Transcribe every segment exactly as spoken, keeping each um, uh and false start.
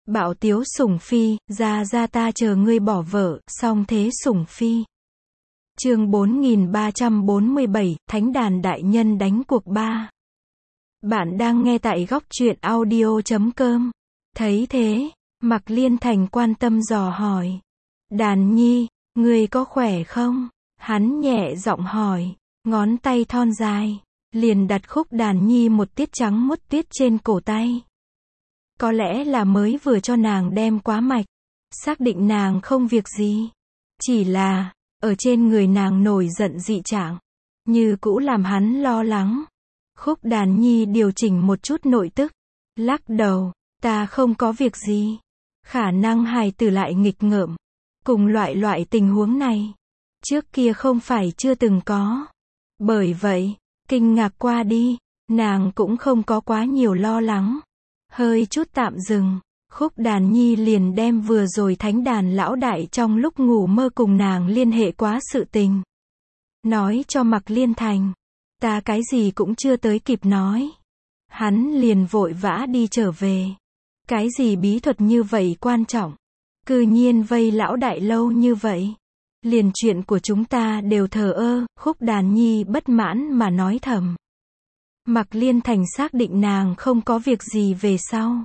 Bạo tiếu sủng phi, ra ra ta chờ ngươi bỏ vợ, song thế sủng phi. Chương bốn nghìn ba trăm bốn mươi bảy, Thánh đàn đại nhân đánh cuộc ba. Bạn đang nghe tại góc truyện audio chấm com. Thấy thế, Mạc Liên Thành quan tâm dò hỏi. Đàn nhi, ngươi có khỏe không? Hắn nhẹ giọng hỏi, ngón tay thon dài, liền đặt khúc đàn nhi một tiết trắng muốt tiết trên cổ tay. Có lẽ là mới vừa cho nàng đem quá mạch, xác định nàng không việc gì. Chỉ là, ở trên người nàng nổi giận dị trạng, như cũ làm hắn lo lắng. Khúc đàn nhi điều chỉnh một chút nội tức, lắc đầu, ta không có việc gì. Khả năng hài tử lại nghịch ngợm. Cùng loại loại tình huống này, trước kia không phải chưa từng có. Bởi vậy, kinh ngạc qua đi, nàng cũng không có quá nhiều lo lắng. Hơi chút tạm dừng, khúc đàn nhi liền đem vừa rồi thánh đàn lão đại trong lúc ngủ mơ cùng nàng liên hệ quá sự tình. Nói cho Mạc Liên Thành. Ta cái gì cũng chưa tới kịp nói. Hắn liền vội vã đi trở về. Cái gì bí thuật như vậy quan trọng? Cư nhiên vây lão đại lâu như vậy. Liền chuyện của chúng ta đều thờ ơ, khúc đàn nhi bất mãn mà nói thầm. Mạc Liên Thành xác định nàng không có việc gì về sau.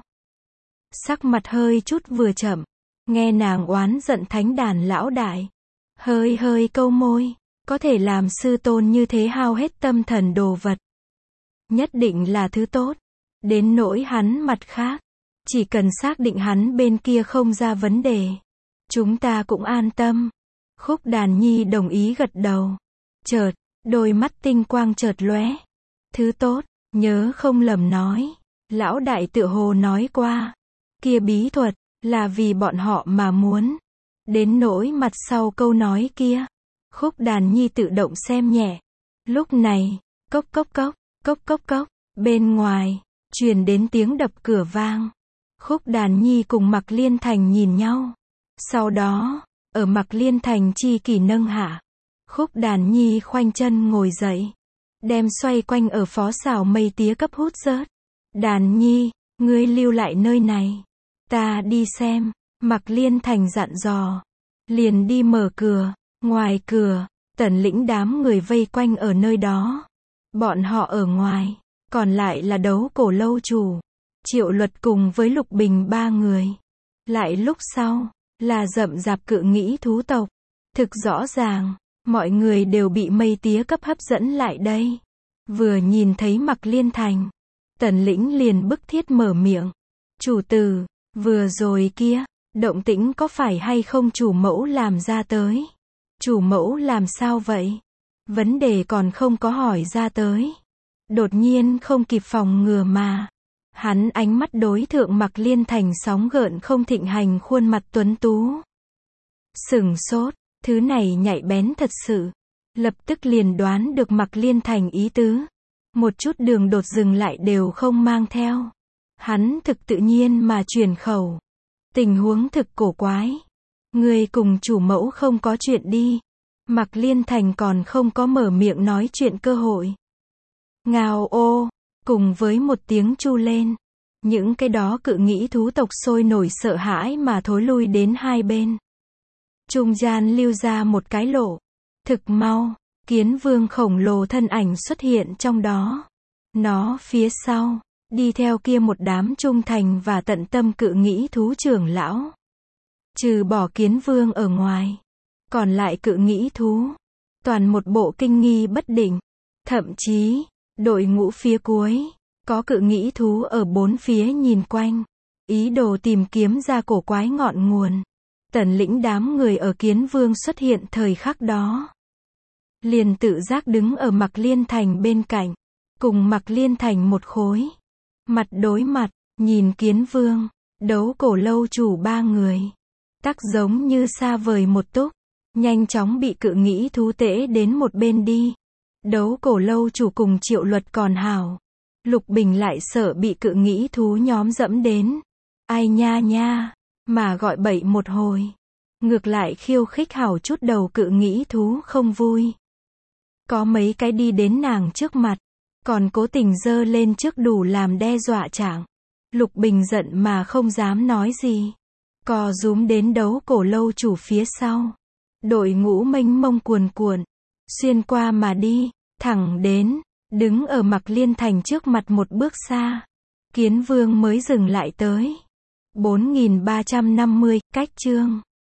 Sắc mặt hơi chút vừa chậm, nghe nàng oán giận thánh đàn lão đại. Hơi hơi câu môi, có thể làm sư tôn như thế hao hết tâm thần đồ vật. Nhất định là thứ tốt. Đến nỗi hắn mặt khác, chỉ cần xác định hắn bên kia không ra vấn đề, chúng ta cũng an tâm. Khúc đàn nhi đồng ý gật đầu. Chợt, đôi mắt tinh quang chợt lóe. Thứ tốt, nhớ không lầm nói. Lão đại tựa hồ nói qua. Kia bí thuật, là vì bọn họ mà muốn. Đến nỗi mặt sau câu nói kia. Khúc đàn nhi tự động xem nhẹ. Lúc này, cốc cốc cốc, cốc cốc cốc, bên ngoài, truyền đến tiếng đập cửa vang. Khúc đàn nhi cùng Mạc Liên Thành nhìn nhau. Sau đó, ở Mạc Liên Thành chi kỷ nâng hạ, khúc đàn nhi khoanh chân ngồi dậy. Đem xoay quanh ở phó xảo mây tía cấp hút rớt. Đàn nhi, ngươi lưu lại nơi này. Ta đi xem, Mạc Liên Thành dặn dò. Liền đi mở cửa, ngoài cửa, Tần Lĩnh đám người vây quanh ở nơi đó. Bọn họ ở ngoài, còn lại là Đấu Cổ lâu chủ, Triệu Luật cùng với Lục Bình ba người. Lại lúc sau, là rậm rạp cự nghĩ thú tộc. Thực rõ ràng, mọi người đều bị mây tía cấp hấp dẫn lại đây. Vừa nhìn thấy Mạc Liên Thành, Tần Lĩnh liền bức thiết mở miệng. Chủ tử, vừa rồi kia, động tĩnh có phải hay không chủ mẫu làm ra tới? Chủ mẫu làm sao vậy? Vấn đề còn không có hỏi ra tới. Đột nhiên không kịp phòng ngừa mà. Hắn ánh mắt đối thượng Mạc Liên Thành sóng gợn không thịnh hành khuôn mặt tuấn tú. Sửng sốt, thứ này nhạy bén thật sự. Lập tức liền đoán được Mạc Liên Thành ý tứ. Một chút đường đột dừng lại đều không mang theo. Hắn thực tự nhiên mà truyền khẩu. Tình huống thực cổ quái. Người cùng chủ mẫu không có chuyện đi. Mạc Liên Thành còn không có mở miệng nói chuyện cơ hội. Ngao ô, cùng với một tiếng chu lên. Những cái đó cự nghĩ thú tộc sôi nổi sợ hãi mà thối lui đến hai bên. Trung gian lưu ra một cái lỗ. Thực mau, kiến vương khổng lồ thân ảnh xuất hiện trong đó. Nó phía sau, đi theo kia một đám trung thành và tận tâm cự nghĩ thú trưởng lão. Trừ bỏ kiến vương ở ngoài, còn lại cự nghĩ thú, toàn một bộ kinh nghi bất định. Thậm chí, đội ngũ phía cuối, có cự nghĩ thú ở bốn phía nhìn quanh, ý đồ tìm kiếm ra cổ quái ngọn nguồn. Tần Lĩnh đám người ở kiến vương xuất hiện thời khắc đó. Liền tự giác đứng ở Mạc Liên Thành bên cạnh, cùng Mạc Liên Thành một khối. Mặt đối mặt, nhìn kiến vương, Đấu Cổ lâu chủ ba người. Tắc giống như xa vời một túc, nhanh chóng bị cự nghĩ thú tễ đến một bên đi. Đấu Cổ lâu chủ cùng Triệu Luật còn hảo. Lục Bình lại sợ bị cự nghĩ thú nhóm dẫm đến. Ai nha nha, mà gọi bậy một hồi. Ngược lại khiêu khích hảo chút đầu cự nghĩ thú không vui. Có mấy cái đi đến nàng trước mặt, còn cố tình dơ lên trước đủ làm đe dọa trạng. Lục Bình giận mà không dám nói gì. Co rúm đến đấu cổ lâu chủ phía sau. Đội ngũ mênh mông cuồn cuộn. Xuyên qua mà đi. Thẳng đến. Đứng ở Mạc Liên Thành trước mặt một bước xa. Kiến Vương mới dừng lại tới. bốn nghìn ba trăm năm mươi, cách chương.